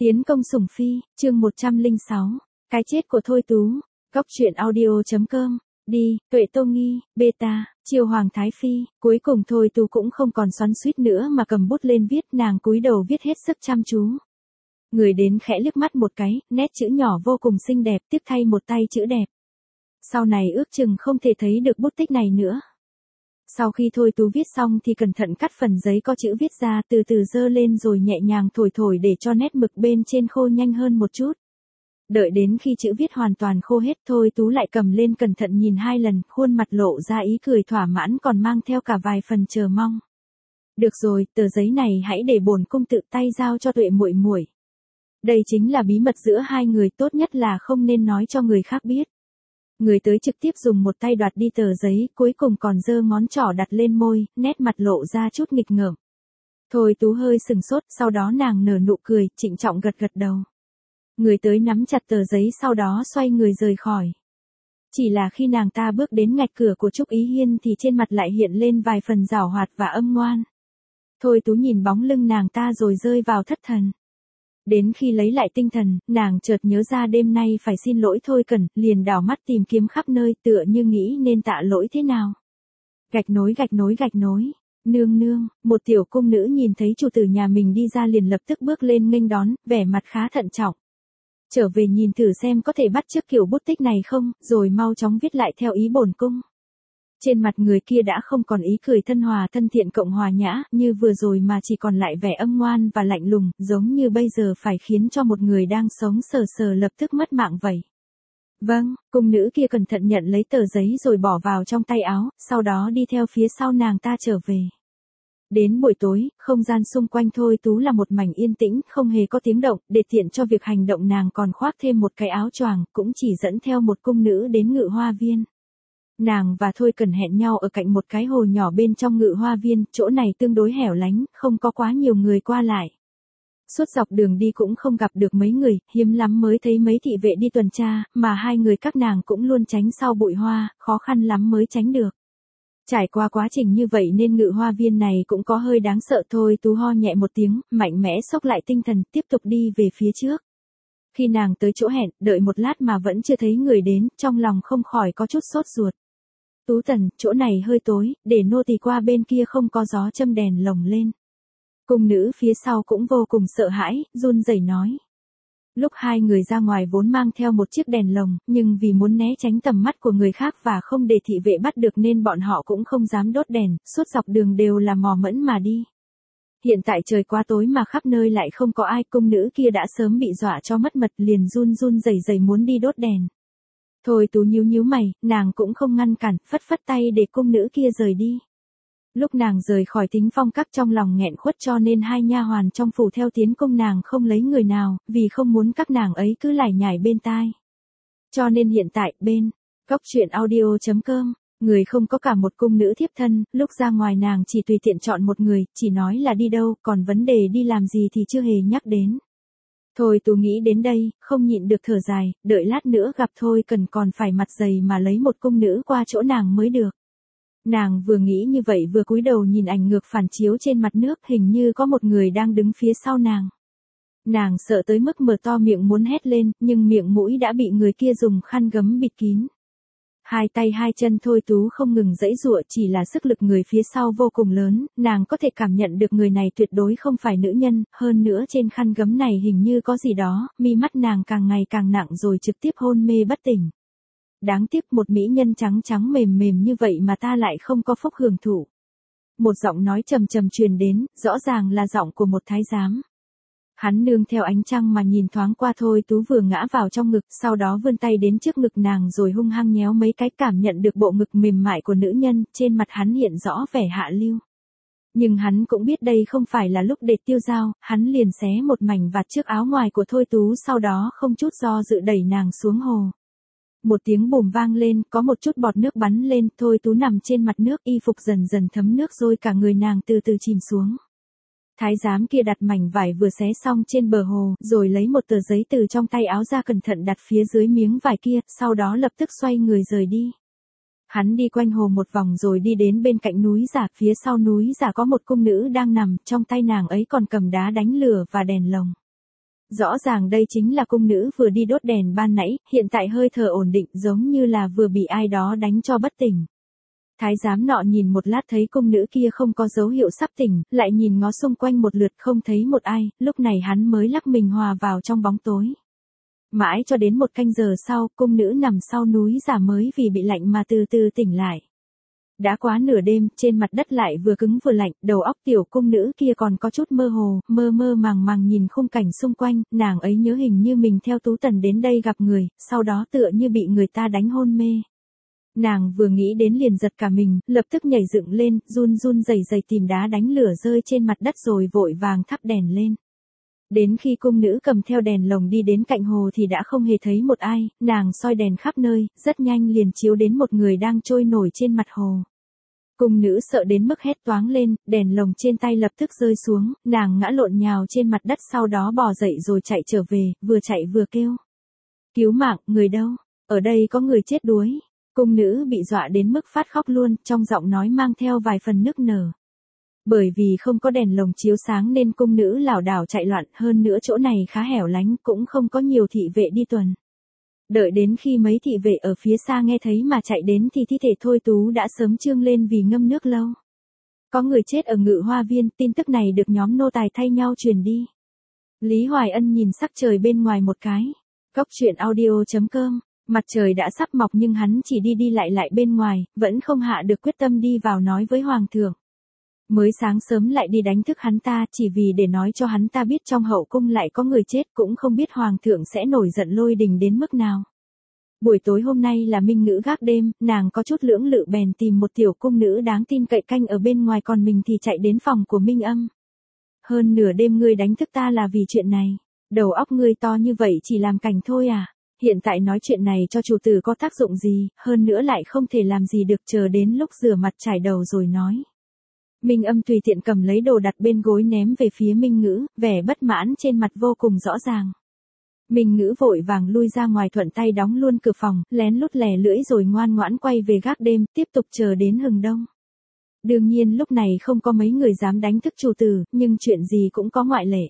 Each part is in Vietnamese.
Tiến công sủng phi, chương 106, cái chết của Thôi Tú, góc truyện audio.com, đi, Tuệ Tô Nghi, beta, chiêu Hoàng Thái Phi, cuối cùng Thôi Tú cũng không còn xoắn xuýt nữa mà cầm bút lên viết, nàng cúi đầu viết hết sức chăm chú. Người đến khẽ liếc mắt một cái, nét chữ nhỏ vô cùng xinh đẹp tiếp thay một tay chữ đẹp. Sau này ước chừng không thể thấy được bút tích này nữa. Sau khi Thôi Tú viết xong thì cẩn thận cắt phần giấy có chữ viết ra, từ từ dơ lên rồi nhẹ nhàng thổi thổi để cho nét mực bên trên khô nhanh hơn một chút. Đợi đến khi chữ viết hoàn toàn khô hết, Thôi Tú lại cầm lên cẩn thận nhìn 2 lần, khuôn mặt lộ ra ý cười thỏa mãn còn mang theo cả vài phần chờ mong. Được rồi, tờ giấy này hãy để bổn cung tự tay giao cho Tuệ muội muội. Đây chính là bí mật giữa hai người, tốt nhất là không nên nói cho người khác biết. Người tới trực tiếp dùng một tay đoạt đi tờ giấy, cuối cùng còn giơ ngón trỏ đặt lên môi, nét mặt lộ ra chút nghịch ngợm. Thôi Tú hơi sừng sốt, sau đó nàng nở nụ cười, trịnh trọng gật gật đầu. Người tới nắm chặt tờ giấy sau đó xoay người rời khỏi. Chỉ là khi nàng ta bước đến ngạch cửa của Trúc Ý Hiên thì trên mặt lại hiện lên vài phần giảo hoạt và âm ngoan. Thôi Tú nhìn bóng lưng nàng ta rồi rơi vào thất thần. Đến khi lấy lại tinh thần, nàng chợt nhớ ra đêm nay phải xin lỗi Thôi Cẩn, liền đảo mắt tìm kiếm khắp nơi tựa như nghĩ nên tạ lỗi thế nào. Gạch nối, nương nương, một tiểu cung nữ nhìn thấy chủ tử nhà mình đi ra liền lập tức bước lên nghênh đón, vẻ mặt khá thận trọng. Trở về nhìn thử xem có thể bắt chước kiểu bút tích này không, rồi mau chóng viết lại theo ý bổn cung. Trên mặt người kia đã không còn ý cười thân hòa thân thiện cộng hòa nhã như vừa rồi mà chỉ còn lại vẻ âm ngoan và lạnh lùng, giống như bây giờ phải khiến cho một người đang sống sờ sờ lập tức mất mạng vậy. Vâng, cung nữ kia cẩn thận nhận lấy tờ giấy rồi bỏ vào trong tay áo, sau đó đi theo phía sau nàng ta trở về. Đến buổi tối, không gian xung quanh Thôi Tú là một mảnh yên tĩnh, không hề có tiếng động, để tiện cho việc hành động nàng còn khoác thêm một cái áo choàng, cũng chỉ dẫn theo một cung nữ đến Ngự Hoa Viên. Nàng và Thôi Cẩn hẹn nhau ở cạnh một cái hồ nhỏ bên trong Ngự Hoa Viên, chỗ này tương đối hẻo lánh, không có quá nhiều người qua lại. Suốt dọc đường đi cũng không gặp được mấy người, hiếm lắm mới thấy mấy thị vệ đi tuần tra, mà hai người các nàng cũng luôn tránh sau bụi hoa, khó khăn lắm mới tránh được. Trải qua quá trình như vậy nên Ngự Hoa Viên này cũng có hơi đáng sợ. Thôi Tú ho nhẹ một tiếng, mạnh mẽ xốc lại tinh thần, tiếp tục đi về phía trước. Khi nàng tới chỗ hẹn, đợi một lát mà vẫn chưa thấy người đến, trong lòng không khỏi có chút sốt ruột. Tú Tần, chỗ này hơi tối, để nô tỳ qua bên kia không có gió châm đèn lồng lên. Cung nữ phía sau cũng vô cùng sợ hãi, run rẩy nói. Lúc hai người ra ngoài vốn mang theo một chiếc đèn lồng, nhưng vì muốn né tránh tầm mắt của người khác và không để thị vệ bắt được nên bọn họ cũng không dám đốt đèn, suốt dọc đường đều là mò mẫm mà đi. Hiện tại trời quá tối mà khắp nơi lại không có ai, cung nữ kia đã sớm bị dọa cho mất mật liền run run rẩy rẩy muốn đi đốt đèn. Thôi Tú nhíu mày, nàng cũng không ngăn cản, phất phất tay để cung nữ kia rời đi. Lúc nàng rời khỏi Thính Phong Các trong lòng nghẹn khuất cho nên hai nha hoàn trong phủ theo tiến cung nàng không lấy người nào, vì không muốn các nàng ấy cứ lải nhải bên tai. Cho nên hiện tại, bên góc truyện audio.com, người không có cả một cung nữ thiếp thân, lúc ra ngoài nàng chỉ tùy tiện chọn một người, chỉ nói là đi đâu, còn vấn đề đi làm gì thì chưa hề nhắc đến. Thôi Tú nghĩ đến đây, không nhịn được thở dài, đợi lát nữa gặp Thôi Cần còn phải mặt dày mà lấy một cung nữ qua chỗ nàng mới được. Nàng vừa nghĩ như vậy vừa cúi đầu nhìn ảnh ngược phản chiếu trên mặt nước, hình như có một người đang đứng phía sau nàng. Nàng sợ tới mức mở to miệng muốn hét lên, nhưng miệng mũi đã bị người kia dùng khăn gấm bịt kín. Hai tay hai chân Thôi Tú không ngừng giãy giụa, chỉ là sức lực người phía sau vô cùng lớn, nàng có thể cảm nhận được người này tuyệt đối không phải nữ nhân, hơn nữa trên khăn gấm này hình như có gì đó, mi mắt nàng càng ngày càng nặng rồi trực tiếp hôn mê bất tỉnh. Đáng tiếc một mỹ nhân trắng trắng mềm mềm như vậy mà ta lại không có phúc hưởng thụ. Một giọng nói trầm trầm truyền đến, rõ ràng là giọng của một thái giám. Hắn nương theo ánh trăng mà nhìn thoáng qua Thôi Tú vừa ngã vào trong ngực, sau đó vươn tay đến trước ngực nàng rồi hung hăng nhéo mấy cái, cảm nhận được bộ ngực mềm mại của nữ nhân, trên mặt hắn hiện rõ vẻ hạ lưu. Nhưng hắn cũng biết đây không phải là lúc để tiêu dao, hắn liền xé một mảnh vạt trước áo ngoài của Thôi Tú, sau đó không chút do dự đẩy nàng xuống hồ. Một tiếng bùm vang lên, có một chút bọt nước bắn lên, Thôi Tú nằm trên mặt nước, y phục dần dần thấm nước rồi cả người nàng từ từ chìm xuống. Thái giám kia đặt mảnh vải vừa xé xong trên bờ hồ, rồi lấy một tờ giấy từ trong tay áo ra cẩn thận đặt phía dưới miếng vải kia, sau đó lập tức xoay người rời đi. Hắn đi quanh hồ một vòng rồi đi đến bên cạnh núi giả, phía sau núi giả có một cung nữ đang nằm, trong tay nàng ấy còn cầm đá đánh lửa và đèn lồng. Rõ ràng đây chính là cung nữ vừa đi đốt đèn ban nãy, hiện tại hơi thở ổn định giống như là vừa bị ai đó đánh cho bất tỉnh. Thái giám nọ nhìn một lát thấy cung nữ kia không có dấu hiệu sắp tỉnh, lại nhìn ngó xung quanh một lượt không thấy một ai, lúc này hắn mới lắc mình hòa vào trong bóng tối. Mãi cho đến 1 canh giờ sau, cung nữ nằm sau núi giả mới vì bị lạnh mà từ từ tỉnh lại. Đã quá nửa đêm, trên mặt đất lại vừa cứng vừa lạnh, đầu óc tiểu cung nữ kia còn có chút mơ hồ, mơ mơ màng màng nhìn khung cảnh xung quanh, nàng ấy nhớ hình như mình theo Tú Tần đến đây gặp người, sau đó tựa như bị người ta đánh hôn mê. Nàng vừa nghĩ đến liền giật cả mình, lập tức nhảy dựng lên, run run rẩy rẩy tìm đá đánh lửa rơi trên mặt đất rồi vội vàng thắp đèn lên. Đến khi cung nữ cầm theo đèn lồng đi đến cạnh hồ thì đã không hề thấy một ai, nàng soi đèn khắp nơi, rất nhanh liền chiếu đến một người đang trôi nổi trên mặt hồ. Cung nữ sợ đến mức hét toáng lên, đèn lồng trên tay lập tức rơi xuống, nàng ngã lộn nhào trên mặt đất sau đó bò dậy rồi chạy trở về, vừa chạy vừa kêu. Cứu mạng, người đâu? Ở đây có người chết đuối. Cung nữ bị dọa đến mức phát khóc luôn, trong giọng nói mang theo vài phần nức nở. Bởi vì không có đèn lồng chiếu sáng nên cung nữ lảo đảo chạy loạn, hơn nữa chỗ này khá hẻo lánh, cũng không có nhiều thị vệ đi tuần. Đợi đến khi mấy thị vệ ở phía xa nghe thấy mà chạy đến thì thi thể Thôi Tú đã sớm trương lên vì ngâm nước lâu. Có người chết ở Ngự Hoa Viên, tin tức này được nhóm nô tài thay nhau truyền đi. Lý Hoài Ân nhìn sắc trời bên ngoài một cái. Góc truyện audio.com. Mặt trời đã sắp mọc nhưng hắn chỉ đi đi lại bên ngoài, vẫn không hạ được quyết tâm đi vào nói với Hoàng thượng. Mới sáng sớm lại đi đánh thức hắn ta chỉ vì để nói cho hắn ta biết trong hậu cung lại có người chết, cũng không biết Hoàng thượng sẽ nổi giận lôi đình đến mức nào. Buổi tối hôm nay là Minh Ngữ gác đêm, nàng có chút lưỡng lự bèn tìm một tiểu cung nữ đáng tin cậy canh ở bên ngoài, còn mình thì chạy đến phòng của Minh Âm. Hơn nửa đêm ngươi đánh thức ta là vì chuyện này. Đầu óc ngươi to như vậy chỉ làm cảnh thôi à? Hiện tại nói chuyện này cho chủ tử có tác dụng gì, hơn nữa lại không thể làm gì được, chờ đến lúc rửa mặt trải đầu rồi nói. Minh Âm tùy tiện cầm lấy đồ đặt bên gối ném về phía Minh Ngữ, vẻ bất mãn trên mặt vô cùng rõ ràng. Minh Ngữ vội vàng lui ra ngoài thuận tay đóng luôn cửa phòng, lén lút lè lưỡi rồi ngoan ngoãn quay về gác đêm, tiếp tục chờ đến hừng đông. Đương nhiên lúc này không có mấy người dám đánh thức chủ tử, nhưng chuyện gì cũng có ngoại lệ.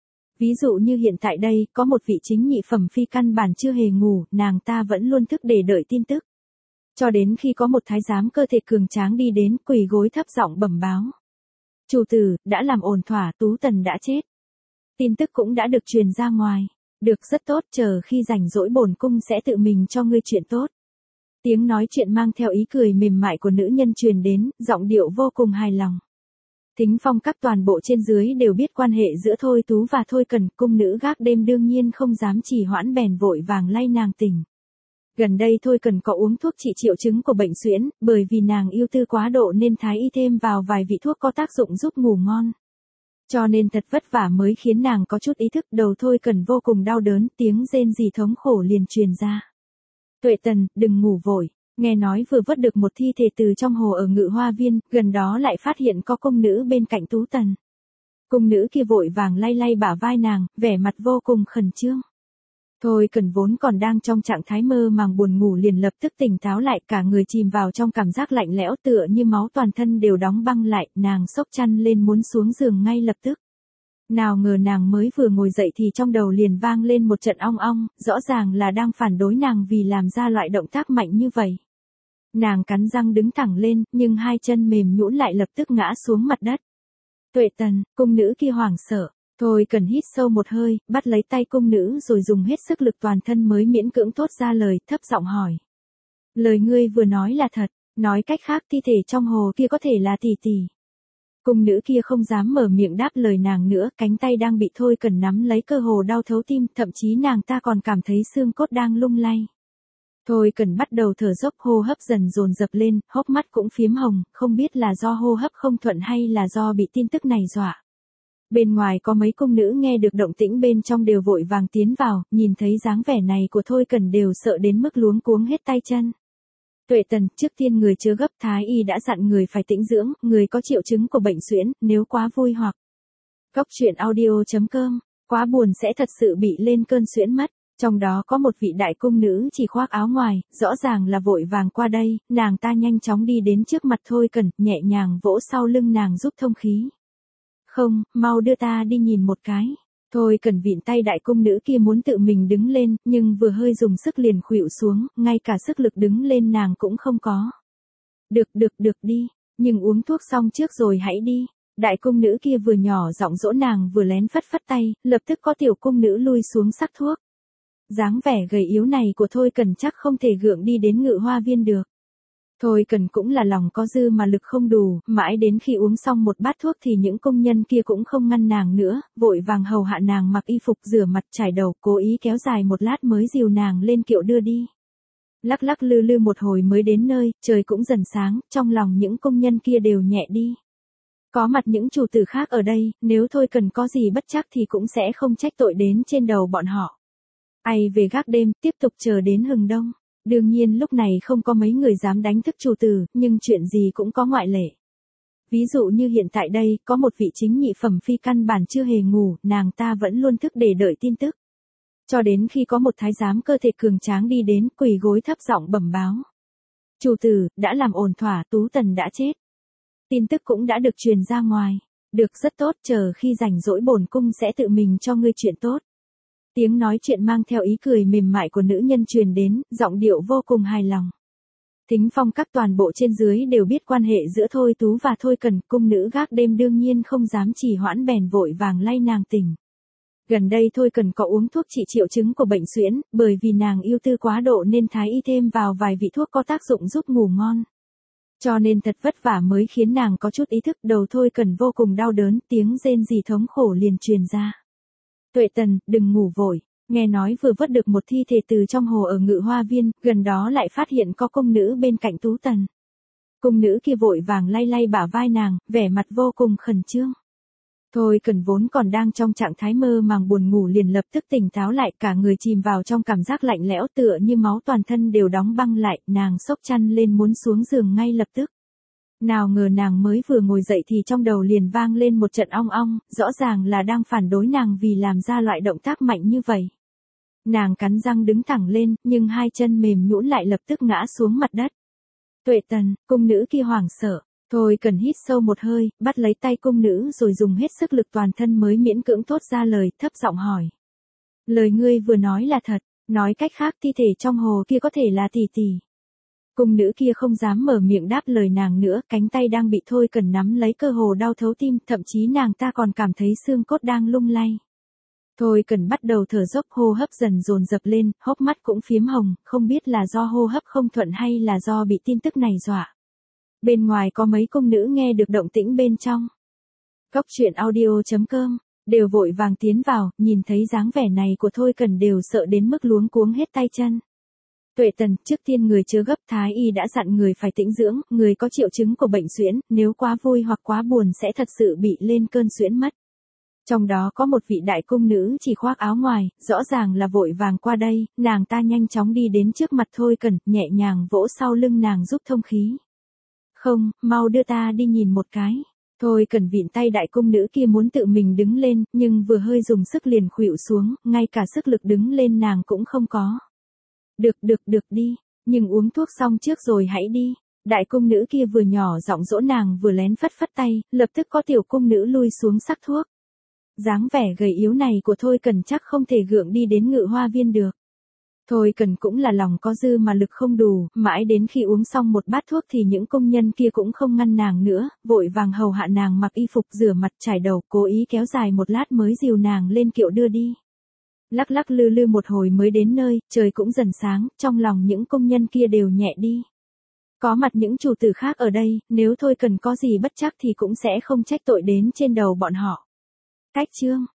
Ví dụ như hiện tại đây, có một vị chính nhị phẩm phi căn bản chưa hề ngủ, nàng ta vẫn luôn thức để đợi tin tức. Cho đến khi có một thái giám cơ thể cường tráng đi đến, quỳ gối thấp giọng bẩm báo. Chủ tử, đã làm ổn thỏa, Tú Tần đã chết. Tin tức cũng đã được truyền ra ngoài. Được, rất tốt, chờ khi rảnh rỗi bổn cung sẽ tự mình cho ngươi chuyện tốt. Tiếng nói chuyện mang theo ý cười mềm mại của nữ nhân truyền đến, giọng điệu vô cùng hài lòng. Thính Phong các toàn bộ trên dưới đều biết quan hệ giữa Thôi Tú và Thôi Cần, cung nữ gác đêm đương nhiên không dám trì hoãn bèn vội vàng lay nàng tỉnh. Gần đây Thôi Cần có uống thuốc trị triệu chứng của bệnh suyễn, bởi vì nàng yêu tư quá độ nên thái y thêm vào vài vị thuốc có tác dụng giúp ngủ ngon. Cho nên thật vất vả mới khiến nàng có chút ý thức, đầu Thôi Cần vô cùng đau đớn, tiếng rên rỉ thống khổ liền truyền ra. Tuệ Tần, đừng ngủ vội. Nghe nói vừa vớt được một thi thể từ trong hồ ở Ngự Hoa Viên, gần đó lại phát hiện có cung nữ bên cạnh Tú Tần. Cung nữ kia vội vàng lay lay bả vai nàng, vẻ mặt vô cùng khẩn trương. Thôi Cần vốn còn đang trong trạng thái mơ màng buồn ngủ liền lập tức tỉnh táo lại, cả người chìm vào trong cảm giác lạnh lẽo tựa như máu toàn thân đều đóng băng lại, nàng xốc chăn lên muốn xuống giường ngay lập tức. Nào ngờ nàng mới vừa ngồi dậy thì trong đầu liền vang lên một trận ong ong, rõ ràng là đang phản đối nàng vì làm ra loại động tác mạnh như vậy. Nàng cắn răng đứng thẳng lên, nhưng hai chân mềm nhũn lại lập tức ngã xuống mặt đất. Tuệ Tần, cung nữ kia hoảng sợ. Thôi Cần hít sâu một hơi, bắt lấy tay cung nữ rồi dùng hết sức lực toàn thân mới miễn cưỡng thốt ra lời, thấp giọng hỏi. Lời ngươi vừa nói là thật, nói cách khác thi thể trong hồ kia có thể là tỷ tỷ. Cung nữ kia không dám mở miệng đáp lời nàng nữa, cánh tay đang bị Thôi Cần nắm lấy cơ hồ đau thấu tim, thậm chí nàng ta còn cảm thấy xương cốt đang lung lay. Thôi Cần bắt đầu thở dốc, hô hấp dần dồn dập lên, hốc mắt cũng phiếm hồng, không biết là do hô hấp không thuận hay là do bị tin tức này dọa. Bên ngoài có mấy cung nữ nghe được động tĩnh bên trong đều vội vàng tiến vào, nhìn thấy dáng vẻ này của Thôi Cần đều sợ đến mức luống cuống hết tay chân. Tuệ Tần, trước tiên người chưa gấp, thái y đã dặn người phải tĩnh dưỡng, người có triệu chứng của bệnh suyễn, nếu quá vui hoặc Góc truyện audio.com, quá buồn sẽ thật sự bị lên cơn suyễn mất. Trong đó có một vị đại cung nữ chỉ khoác áo ngoài, rõ ràng là vội vàng qua đây, nàng ta nhanh chóng đi đến trước mặt Thôi Cần, nhẹ nhàng vỗ sau lưng nàng giúp thông khí. Không, mau đưa ta đi nhìn một cái. Thôi Cần vịn tay đại cung nữ kia muốn tự mình đứng lên, nhưng vừa hơi dùng sức liền khuỵu xuống, ngay cả sức lực đứng lên nàng cũng không có. Được đi, nhưng uống thuốc xong trước rồi hãy đi. Đại cung nữ kia vừa nhỏ giọng dỗ nàng vừa lén phất phất tay, lập tức có tiểu cung nữ lui xuống sắc thuốc. Dáng vẻ gầy yếu này của Thôi Cần chắc không thể gượng đi đến Ngự Hoa Viên được. Thôi Cần cũng là lòng có dư mà lực không đủ, mãi đến khi uống xong một bát thuốc thì những công nhân kia cũng không ngăn nàng nữa, vội vàng hầu hạ nàng mặc y phục rửa mặt trải đầu, cố ý kéo dài một lát mới dìu nàng lên kiệu đưa đi. Lắc lắc lư lư một hồi mới đến nơi, trời cũng dần sáng, trong lòng những công nhân kia đều nhẹ đi. Có mặt những chủ tử khác ở đây, nếu Thôi Cần có gì bất trắc thì cũng sẽ không trách tội đến trên đầu bọn họ. Ai về gác đêm, tiếp tục chờ đến hừng đông. Đương nhiên lúc này không có mấy người dám đánh thức chủ tử, nhưng chuyện gì cũng có ngoại lệ. Ví dụ như hiện tại đây, có một vị chính nhị phẩm phi căn bản chưa hề ngủ, nàng ta vẫn luôn thức để đợi tin tức. Cho đến khi có một thái giám cơ thể cường tráng đi đến, quỳ gối thấp giọng bẩm báo. Chủ tử, đã làm ổn thỏa, Tú Tần đã chết. Tin tức cũng đã được truyền ra ngoài. Được, rất tốt, chờ khi rảnh rỗi bổn cung sẽ tự mình cho ngươi chuyện tốt. Tiếng nói chuyện mang theo ý cười mềm mại của nữ nhân truyền đến, giọng điệu vô cùng hài lòng. Thính Phong các toàn bộ trên dưới đều biết quan hệ giữa Thôi Tú và Thôi Cần, cung nữ gác đêm đương nhiên không dám trì hoãn bèn vội vàng lay nàng tỉnh. Gần đây Thôi Cần có uống thuốc trị triệu chứng của bệnh suyễn, bởi vì nàng yêu tư quá độ nên thái y thêm vào vài vị thuốc có tác dụng giúp ngủ ngon. Cho nên thật vất vả mới khiến nàng có chút ý thức, đầu Thôi Cần vô cùng đau đớn, tiếng rên rỉ thống khổ liền truyền ra. Tuệ Tần, đừng ngủ vội, nghe nói vừa vớt được một thi thể từ trong hồ ở Ngự Hoa Viên, gần đó lại phát hiện có cung nữ bên cạnh Tú Tần. Cung nữ kia vội vàng lay lay bả vai nàng, vẻ mặt vô cùng khẩn trương. Thôi Cần vốn còn đang trong trạng thái mơ màng buồn ngủ liền lập tức tỉnh táo lại, cả người chìm vào trong cảm giác lạnh lẽo tựa như máu toàn thân đều đóng băng lại, nàng xốc chăn lên muốn xuống giường ngay lập tức. Nào ngờ nàng mới vừa ngồi dậy thì trong đầu liền vang lên một trận ong ong, rõ ràng là đang phản đối nàng vì làm ra loại động tác mạnh như vậy. Nàng cắn răng đứng thẳng lên, nhưng hai chân mềm nhũn lại lập tức ngã xuống mặt đất. Tuệ Tần, cung nữ kia hoảng sợ. Thôi Cần hít sâu một hơi, bắt lấy tay cung nữ rồi dùng hết sức lực toàn thân mới miễn cưỡng thốt ra lời, thấp giọng hỏi. Lời ngươi vừa nói là thật, nói cách khác thi thể trong hồ kia có thể là tỷ tỷ. Cung nữ kia không dám mở miệng đáp lời nàng nữa, cánh tay đang bị Thôi Cần nắm lấy cơ hồ đau thấu tim, thậm chí nàng ta còn cảm thấy xương cốt đang lung lay. Thôi Cần bắt đầu thở dốc, hô hấp dần dồn dập lên, hốc mắt cũng phiếm hồng, không biết là do hô hấp không thuận hay là do bị tin tức này dọa. Bên ngoài có mấy cung nữ nghe được động tĩnh bên trong. Góc truyện audio.com, đều vội vàng tiến vào, nhìn thấy dáng vẻ này của Thôi Cần đều sợ đến mức luống cuống hết tay chân. Tuệ Tần, trước tiên người chưa gấp, thái y đã dặn người phải tĩnh dưỡng, người có triệu chứng của bệnh suyễn, nếu quá vui hoặc quá buồn sẽ thật sự bị lên cơn suyễn mất. Trong đó có một vị đại cung nữ chỉ khoác áo ngoài, rõ ràng là vội vàng qua đây, nàng ta nhanh chóng đi đến trước mặt Thôi Cần, nhẹ nhàng vỗ sau lưng nàng giúp thông khí. Không, mau đưa ta đi nhìn một cái. Thôi Cần vịn tay đại cung nữ kia muốn tự mình đứng lên, nhưng vừa hơi dùng sức liền khuỵu xuống, ngay cả sức lực đứng lên nàng cũng không có. Được đi, nhưng uống thuốc xong trước rồi hãy đi. Đại cung nữ kia vừa nhỏ giọng dỗ nàng vừa lén phất phất tay, lập tức có tiểu cung nữ lui xuống sắc thuốc. Dáng vẻ gầy yếu này của Thôi Cần chắc không thể gượng đi đến Ngự Hoa Viên được. Thôi Cần cũng là lòng có dư mà lực không đủ, mãi đến khi uống xong một bát thuốc thì những công nhân kia cũng không ngăn nàng nữa, vội vàng hầu hạ nàng mặc y phục rửa mặt trải đầu, cố ý kéo dài một lát mới dìu nàng lên kiệu đưa đi. Lắc lắc lư lư một hồi mới đến nơi, trời cũng dần sáng, trong lòng những công nhân kia đều nhẹ đi. Có mặt những chủ tử khác ở đây, nếu Thôi Cần có gì bất trắc thì cũng sẽ không trách tội đến trên đầu bọn họ. Cách chương